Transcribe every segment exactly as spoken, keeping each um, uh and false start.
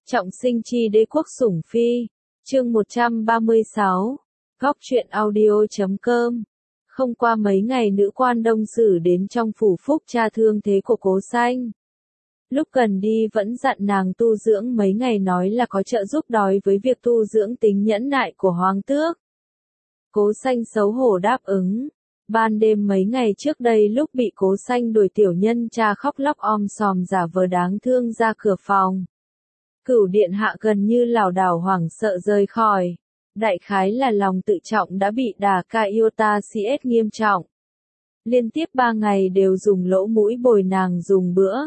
Trọng sinh chi đế quốc sủng phi, chương một trăm ba mươi sáu, góc truyện audio chấm com. Không qua mấy ngày nữ quan đông sử đến trong phủ phúc tra thương thế của Cố Xanh. Lúc cần đi vẫn dặn nàng tu dưỡng mấy ngày, nói là có trợ giúp đói với việc tu dưỡng tính nhẫn nại của hoàng tước. Cố Xanh xấu hổ đáp ứng. Ban đêm mấy ngày trước đây lúc bị Cố Xanh đuổi, tiểu nhân cha khóc lóc om sòm giả vờ đáng thương ra cửa phòng. Cửu điện hạ gần như lảo đảo hoảng sợ rời khỏi. Đại khái là lòng tự trọng đã bị đả Caiota cs nghiêm trọng. Liên tiếp ba ngày đều dùng lỗ mũi bồi nàng dùng bữa.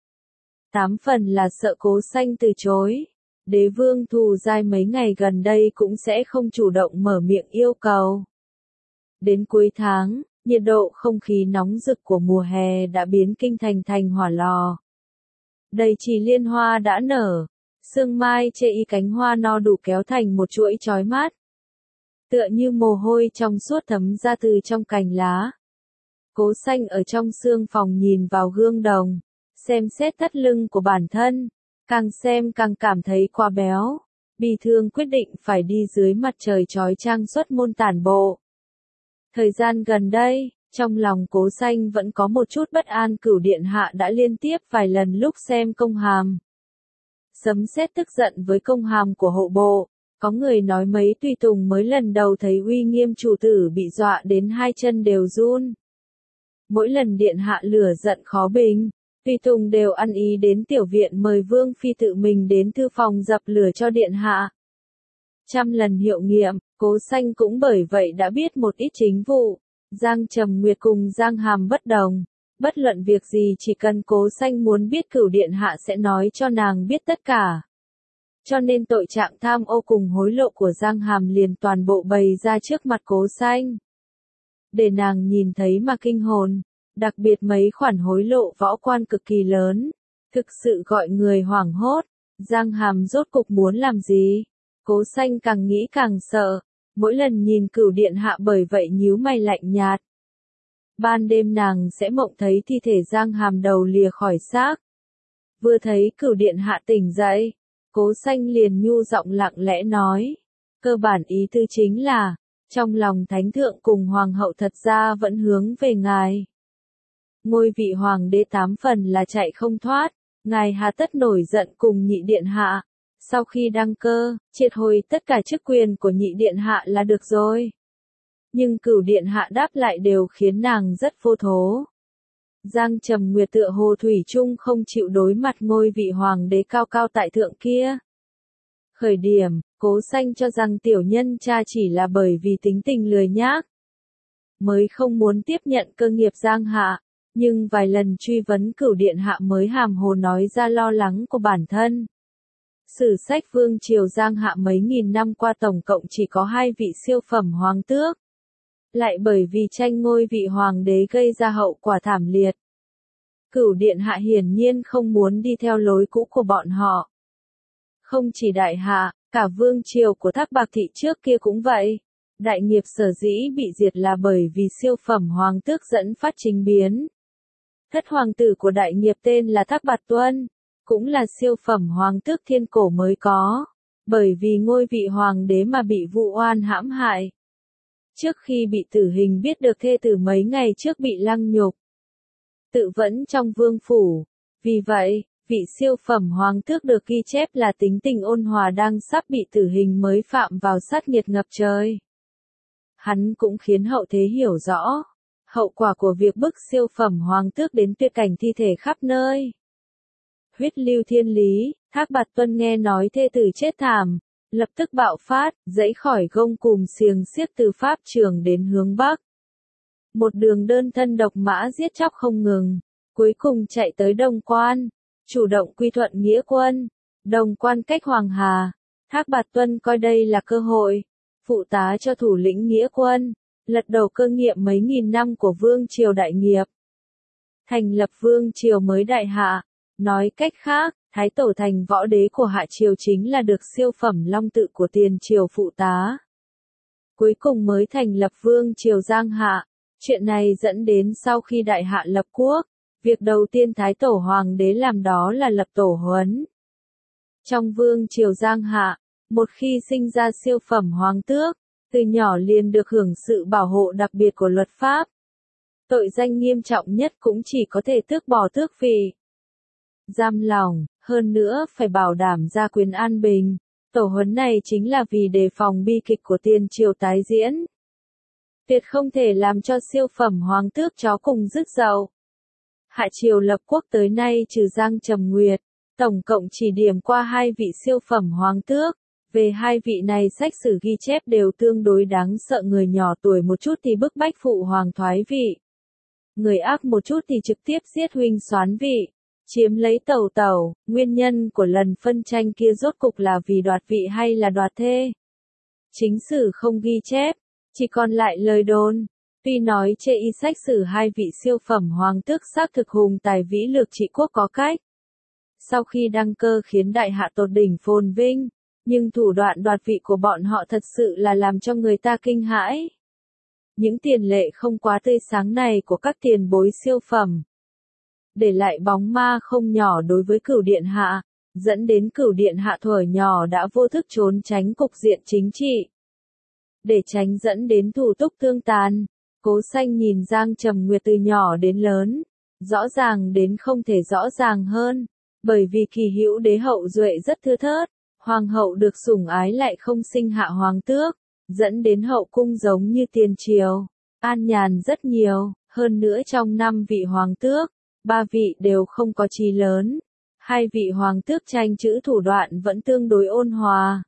Tám phần là sợ Cố Xanh từ chối. Đế vương Thù Giai mấy ngày gần đây cũng sẽ không chủ động mở miệng yêu cầu. Đến cuối tháng, nhiệt độ không khí nóng rực của mùa hè đã biến kinh thành thành hỏa lò. Đầy trì liên hoa đã nở. Sương mai chê y cánh hoa no đủ kéo thành một chuỗi chói mát. Tựa như mồ hôi trong suốt thấm ra từ trong cành lá. Cố Xanh ở trong sương phòng nhìn vào gương đồng, xem xét thắt lưng của bản thân, càng xem càng cảm thấy quá béo. Bi thương quyết định phải đi dưới mặt trời chói chang xuất môn tản bộ. Thời gian gần đây, trong lòng Cố Xanh vẫn có một chút bất an. Cửu điện hạ đã liên tiếp vài lần lúc xem công hàm. Sấm sét tức giận với công hàm của hộ bộ, có người nói mấy tùy tùng mới lần đầu thấy uy nghiêm chủ tử bị dọa đến hai chân đều run. Mỗi lần điện hạ lửa giận khó bình, tùy tùng đều ăn ý đến tiểu viện mời vương phi tự mình đến thư phòng dập lửa cho điện hạ. Trăm lần hiệu nghiệm, Cố Xanh cũng bởi vậy đã biết một ít chính vụ. Giang Trầm Nguyệt cùng Giang Hàm bất đồng. Bất luận việc gì chỉ cần Cố Xanh muốn biết cửu điện hạ sẽ nói cho nàng biết tất cả. Cho nên tội trạng tham ô cùng hối lộ của Giang Hàm liền toàn bộ bày ra trước mặt Cố Xanh. Để nàng nhìn thấy mà kinh hồn, đặc biệt mấy khoản hối lộ võ quan cực kỳ lớn, thực sự gọi người hoảng hốt. Giang Hàm rốt cục muốn làm gì? Cố Xanh càng nghĩ càng sợ, mỗi lần nhìn cửu điện hạ bởi vậy nhíu mày lạnh nhạt. Ban đêm nàng sẽ mộng thấy thi thể Giang Hàm đầu lìa khỏi xác. Vừa thấy cửu điện hạ tỉnh dậy, Cố Xanh liền nhu giọng lặng lẽ nói. Cơ bản ý tư chính là, trong lòng thánh thượng cùng hoàng hậu thật ra vẫn hướng về ngài. Ngôi vị hoàng đế tám phần là chạy không thoát, ngài hà tất nổi giận cùng nhị điện hạ. Sau khi đăng cơ, triệt hồi tất cả chức quyền của nhị điện hạ là được rồi. Nhưng cửu điện hạ đáp lại đều khiến nàng rất vô thố. Giang Trầm Nguyệt tựa hồ thủy chung không chịu đối mặt ngôi vị hoàng đế cao cao tại thượng kia. Khởi điểm, Cố Xanh cho rằng tiểu nhân cha chỉ là bởi vì tính tình lười nhác, mới không muốn tiếp nhận cơ nghiệp Giang hạ, nhưng vài lần truy vấn cửu điện hạ mới hàm hồ nói ra lo lắng của bản thân. Sử sách vương triều Giang hạ mấy nghìn năm qua tổng cộng chỉ có hai vị siêu phẩm hoàng tước. Lại bởi vì tranh ngôi vị hoàng đế gây ra hậu quả thảm liệt. Cửu điện hạ hiển nhiên không muốn đi theo lối cũ của bọn họ. Không chỉ đại hạ, cả vương triều của Thác Bạc Thị trước kia cũng vậy. Đại nghiệp sở dĩ bị diệt là bởi vì siêu phẩm hoàng tước dẫn phát chính biến. Thất hoàng tử của đại nghiệp tên là Thác Bạt Tuân, cũng là siêu phẩm hoàng tước thiên cổ mới có. Bởi vì ngôi vị hoàng đế mà bị vụ oan hãm hại. Trước khi bị tử hình biết được thê tử mấy ngày trước bị lăng nhục. Tự vẫn trong vương phủ. Vì vậy, vị siêu phẩm hoàng tước được ghi chép là tính tình ôn hòa đang sắp bị tử hình mới phạm vào sát nghiệt ngập trời. Hắn cũng khiến hậu thế hiểu rõ hậu quả của việc bức siêu phẩm hoàng tước đến tuyệt cảnh thi thể khắp nơi. Huyết lưu thiên lý, Thác Bạt Tuân nghe nói thê tử chết thảm, lập tức bạo phát, dãy khỏi gông cùm xiềng xiếc từ pháp trường đến hướng bắc. Một đường đơn thân độc mã giết chóc không ngừng, cuối cùng chạy tới Đông Quan, chủ động quy thuận nghĩa quân. Đông Quan cách Hoàng Hà, Thác Bạt Tuân coi đây là cơ hội, phụ tá cho thủ lĩnh nghĩa quân, lật đầu cơ nghiệp mấy nghìn năm của vương triều đại nghiệp. Thành lập vương triều mới đại hạ, nói cách khác, Thái tổ thành võ đế của hạ triều chính là được siêu phẩm long tự của tiền triều phụ tá. Cuối cùng mới thành lập vương triều Giang hạ. Chuyện này dẫn đến sau khi đại hạ lập quốc, việc đầu tiên Thái tổ hoàng đế làm đó là lập tổ huấn. Trong vương triều Giang Hạ, một khi sinh ra siêu phẩm hoàng tước, từ nhỏ liền được hưởng sự bảo hộ đặc biệt của luật pháp. Tội danh nghiêm trọng nhất cũng chỉ có thể tước bỏ tước vị, giam lỏng, hơn nữa phải bảo đảm gia quyền an bình. Tổ huấn này chính là vì đề phòng bi kịch của tiền triều tái diễn. Tuyệt không thể làm cho siêu phẩm hoàng tước chó cùng rứt dậu. Hạ triều lập quốc tới nay trừ Giang Trầm Nguyệt, tổng cộng chỉ điểm qua hai vị siêu phẩm hoàng tước. Về hai vị này sách sử ghi chép đều tương đối đáng sợ, người nhỏ tuổi một chút thì bức bách phụ hoàng thoái vị. Người ác một chút thì trực tiếp giết huynh soán vị, chiếm lấy tẩu tẩu. Nguyên nhân của lần phân tranh kia rốt cục là vì đoạt vị hay là đoạt thê? Chính sử không ghi chép, chỉ còn lại lời đồn. Tuy nói chê y sách sử hai vị siêu phẩm hoàng tước xác thực hùng tài vĩ lược trị quốc có cách. Sau khi đăng cơ khiến đại hạ tột đỉnh phồn vinh, nhưng thủ đoạn đoạt vị của bọn họ thật sự là làm cho người ta kinh hãi. Những tiền lệ không quá tươi sáng này của các tiền bối siêu phẩm, để lại bóng ma không nhỏ đối với Cửu Điện Hạ, dẫn đến Cửu Điện Hạ thuở nhỏ đã vô thức trốn tránh cục diện chính trị. Để tránh dẫn đến thủ túc tương tàn, Cố Xanh nhìn Giang Trầm Nguyệt từ nhỏ đến lớn, rõ ràng đến không thể rõ ràng hơn, bởi vì kỳ hữu đế hậu duệ rất thưa thớt, hoàng hậu được sủng ái lại không sinh hạ hoàng tước, dẫn đến hậu cung giống như tiền triều, an nhàn rất nhiều, hơn nữa trong năm vị hoàng tước, ba vị đều không có chí lớn, hai vị hoàng tước tranh chữ thủ đoạn vẫn tương đối ôn hòa.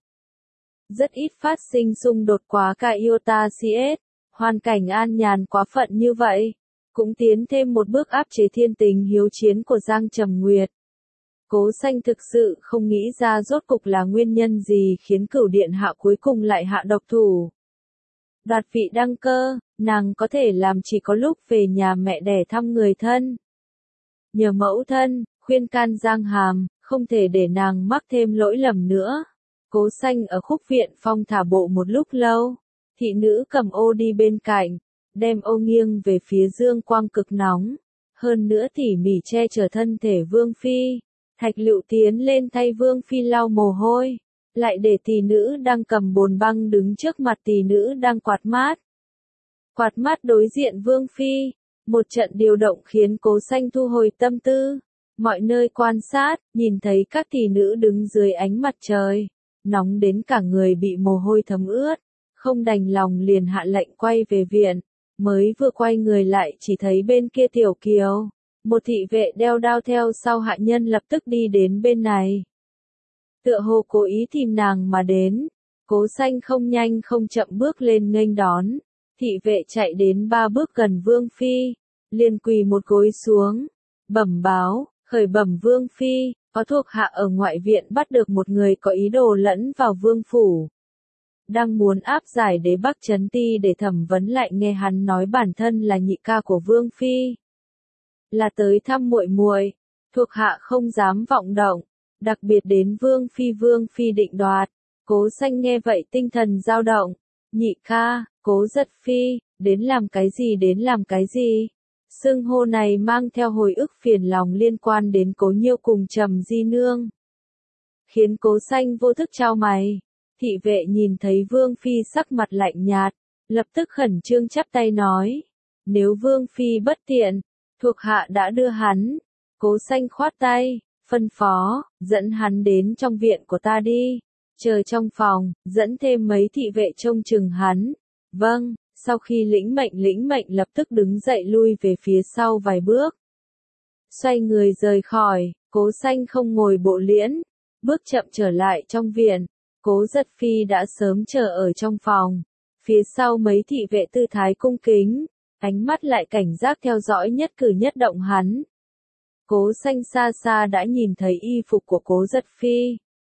Rất ít phát sinh xung đột quá cả iota cs, hoàn cảnh an nhàn quá phận như vậy, cũng tiến thêm một bước áp chế thiên tình hiếu chiến của Giang Trầm Nguyệt. Cố Xanh thực sự không nghĩ ra rốt cục là nguyên nhân gì khiến Cửu Điện Hạ cuối cùng lại hạ độc thủ. Đoạt vị đăng cơ, nàng có thể làm chỉ có lúc về nhà mẹ đẻ thăm người thân. Nhờ mẫu thân, khuyên can Giang Hàm, không thể để nàng mắc thêm lỗi lầm nữa. Cố Xanh ở khúc viện phong thả bộ một lúc lâu, thị nữ cầm ô đi bên cạnh, đem ô nghiêng về phía dương quang cực nóng, hơn nữa tỉ mỉ che chở thân thể Vương Phi. Thạch Lựu tiến lên thay Vương Phi lau mồ hôi, lại để tỷ nữ đang cầm bồn băng đứng trước mặt tỷ nữ đang quạt mát. Quạt mát đối diện Vương Phi, một trận điều động khiến Cố Xanh thu hồi tâm tư, mọi nơi quan sát, nhìn thấy các tỷ nữ đứng dưới ánh mặt trời, nóng đến cả người bị mồ hôi thấm ướt, không đành lòng liền hạ lệnh quay về viện, mới vừa quay người lại chỉ thấy bên kia Tiểu Kiều. Một thị vệ đeo đao theo sau hạ nhân lập tức đi đến bên này. Tựa hồ cố ý tìm nàng mà đến. Cố Xanh không nhanh không chậm bước lên nghênh đón. Thị vệ chạy đến ba bước gần Vương Phi, liền quỳ một gối xuống. Bẩm báo, khởi bẩm Vương Phi, có thuộc hạ ở ngoại viện bắt được một người có ý đồ lẫn vào vương phủ. Đang muốn áp giải đế Bắc Chấn Ti để thẩm vấn, lại nghe hắn nói bản thân là nhị ca của Vương Phi. Là tới thăm muội muội, thuộc hạ không dám vọng động, đặc biệt đến Vương Phi Vương Phi định đoạt. Cố Xanh nghe vậy tinh thần dao động, nhị ca, Cố Giật Phi, đến làm cái gì đến làm cái gì? Xưng hô này mang theo hồi ức phiền lòng liên quan đến Cố Nhiêu cùng Trầm Di Nương. Khiến Cố Xanh vô thức chau mày, thị vệ nhìn thấy Vương Phi sắc mặt lạnh nhạt, lập tức khẩn trương chắp tay nói, nếu Vương Phi bất tiện, thuộc hạ đã đưa hắn. Cố Xanh khoát tay, phân phó, dẫn hắn đến trong viện của ta đi, chờ trong phòng, dẫn thêm mấy thị vệ trông chừng hắn. Vâng, sau khi lĩnh mệnh lĩnh mệnh lập tức đứng dậy lui về phía sau vài bước. Xoay người rời khỏi, Cố Xanh không ngồi bộ liễn, bước chậm trở lại trong viện. Cố Giật Phi đã sớm chờ ở trong phòng, phía sau mấy thị vệ tư thái cung kính, ánh mắt lại cảnh giác theo dõi nhất cử nhất động hắn. Cố Xanh xa xa đã nhìn thấy y phục của Cố Giật Phi.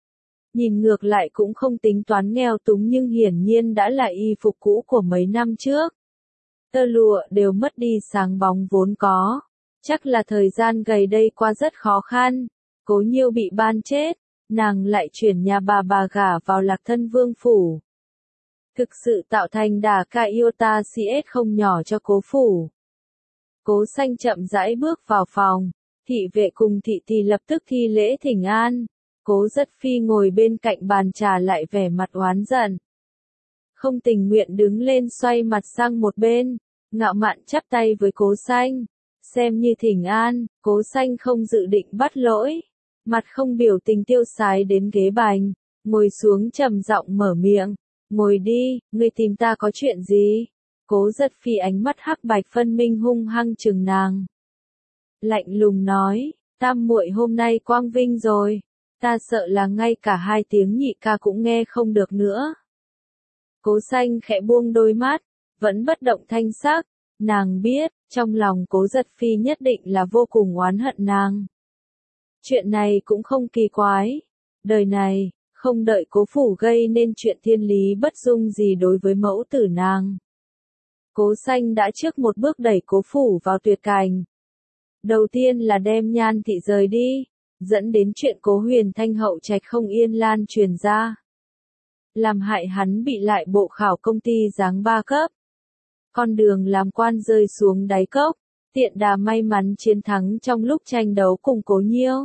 Nhìn ngược lại cũng không tính toán nghèo túng, nhưng hiển nhiên đã là y phục cũ của mấy năm trước. Tơ lụa đều mất đi sáng bóng vốn có, chắc là thời gian gần đây qua rất khó khăn. Cố Nhiêu bị ban chết, nàng lại chuyển nhà bà bà gả vào Lạc Thân Vương phủ. Thực sự tạo thành đà ca iota cs không nhỏ cho Cố phủ. Cố Xanh chậm rãi bước vào phòng, thị vệ cùng thị tỳ lập tức thi lễ thỉnh an. Cố Rất Phi ngồi bên cạnh bàn trà lại vẻ mặt oán giận. Không tình nguyện đứng lên xoay mặt sang một bên, ngạo mạn chắp tay với Cố Xanh. Xem như thỉnh an, Cố Xanh không dự định bắt lỗi. Mặt không biểu tình tiêu sái đến ghế bành, ngồi xuống trầm giọng mở miệng. Ngồi đi, ngươi tìm ta có chuyện gì? Cố Rất Phi ánh mắt hắc bạch phân minh hung hăng chừng nàng. Lạnh lùng nói, tam muội hôm nay quang vinh rồi, ta sợ là ngay cả hai tiếng nhị ca cũng nghe không được nữa. Cố Xanh khẽ buông đôi mắt, vẫn bất động thanh sắc, nàng biết, trong lòng Cố Rất Phi nhất định là vô cùng oán hận nàng. Chuyện này cũng không kỳ quái, đời này, không đợi Cố phủ gây nên chuyện thiên lý bất dung gì đối với mẫu tử nàng. Cố Xanh đã trước một bước đẩy Cố phủ vào tuyệt cảnh. Đầu tiên là đem Nhan thị rời đi, dẫn đến chuyện Cố Huyền Thanh hậu trạch không yên lan truyền ra. Làm hại hắn bị lại bộ khảo công ty giáng ba cấp. Con đường làm quan rơi xuống đáy cốc, tiện đà may mắn chiến thắng trong lúc tranh đấu cùng Cố Nhiêu.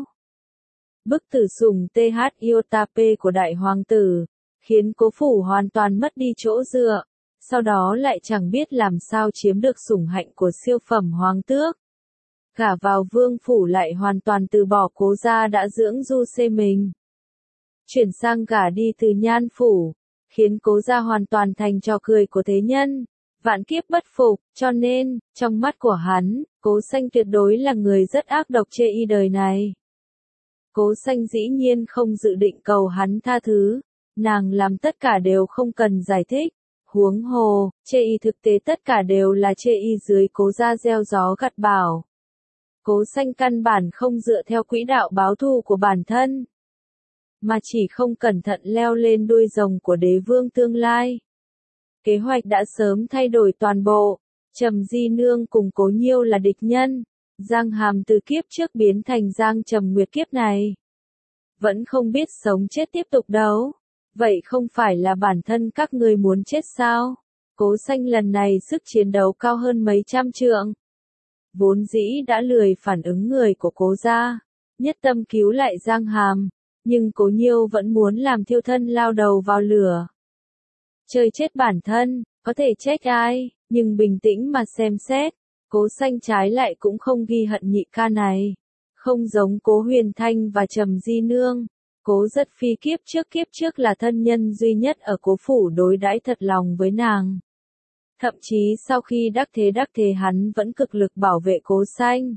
Bức tử sủng tê hát Iotape của đại hoàng tử, khiến Cố phủ hoàn toàn mất đi chỗ dựa, sau đó lại chẳng biết làm sao chiếm được sủng hạnh của siêu phẩm hoàng tước. Gả vào vương phủ lại hoàn toàn từ bỏ Cố gia đã dưỡng du xê mình. Chuyển sang gả đi từ Nhan phủ, khiến Cố gia hoàn toàn thành trò cười của thế nhân, vạn kiếp bất phục, cho nên, trong mắt của hắn, Cố Xanh tuyệt đối là người rất ác độc chê y đời này. Cố Xanh dĩ nhiên không dự định cầu hắn tha thứ, nàng làm tất cả đều không cần giải thích, huống hồ, chê y thực tế tất cả đều là chê y dưới Cố gia gieo gió gặt bão. Cố Xanh căn bản không dựa theo quỹ đạo báo thù của bản thân, mà chỉ không cẩn thận leo lên đuôi rồng của đế vương tương lai. Kế hoạch đã sớm thay đổi toàn bộ, Trầm Di Nương cùng Cố Nhiêu là địch nhân, Giang Hàm từ kiếp trước biến thành Giang Trầm Nguyệt kiếp này. Vẫn không biết sống chết tiếp tục đấu, vậy không phải là bản thân các người muốn chết sao? Cố Xanh lần này sức chiến đấu cao hơn mấy trăm trượng. Vốn dĩ đã lười phản ứng người của Cố gia, nhất tâm cứu lại Giang Hàm, nhưng Cố Nhiêu vẫn muốn làm thiêu thân lao đầu vào lửa. Chơi chết bản thân, có thể trách ai, nhưng bình tĩnh mà xem xét, Cố Xanh trái lại cũng không ghi hận nhị ca này. Không giống Cố Huyền Thanh và Trầm Di Nương, Cố Rất Phi kiếp trước kiếp trước là thân nhân duy nhất ở Cố phủ đối đãi thật lòng với nàng. Thậm chí sau khi đắc thế đắc thế hắn vẫn cực lực bảo vệ Cố Xanh.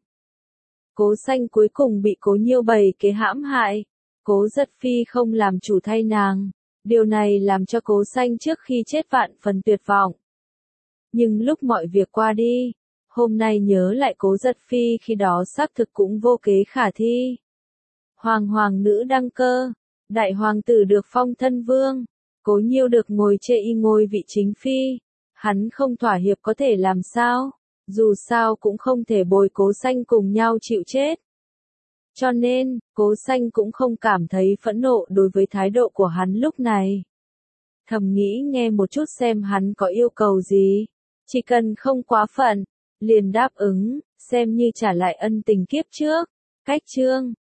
Cố Xanh cuối cùng bị Cố Nhiêu bày kế hãm hại, Cố Rất Phi không làm chủ thay nàng, điều này làm cho Cố Xanh trước khi chết vạn phần tuyệt vọng. Nhưng lúc mọi việc qua đi, hôm nay nhớ lại Cố Rất Phi khi đó xác thực cũng vô kế khả thi. Hoàng hoàng nữ đăng cơ, đại hoàng tử được phong thân vương, Cố Nhiêu được ngồi chê y ngôi vị chính phi, hắn không thỏa hiệp có thể làm sao, dù sao cũng không thể bồi Cố Xanh cùng nhau chịu chết. Cho nên, Cố Xanh cũng không cảm thấy phẫn nộ đối với thái độ của hắn lúc này. Thầm nghĩ nghe một chút xem hắn có yêu cầu gì, chỉ cần không quá phận, liền đáp ứng, xem như trả lại ân tình kiếp trước. Cách chương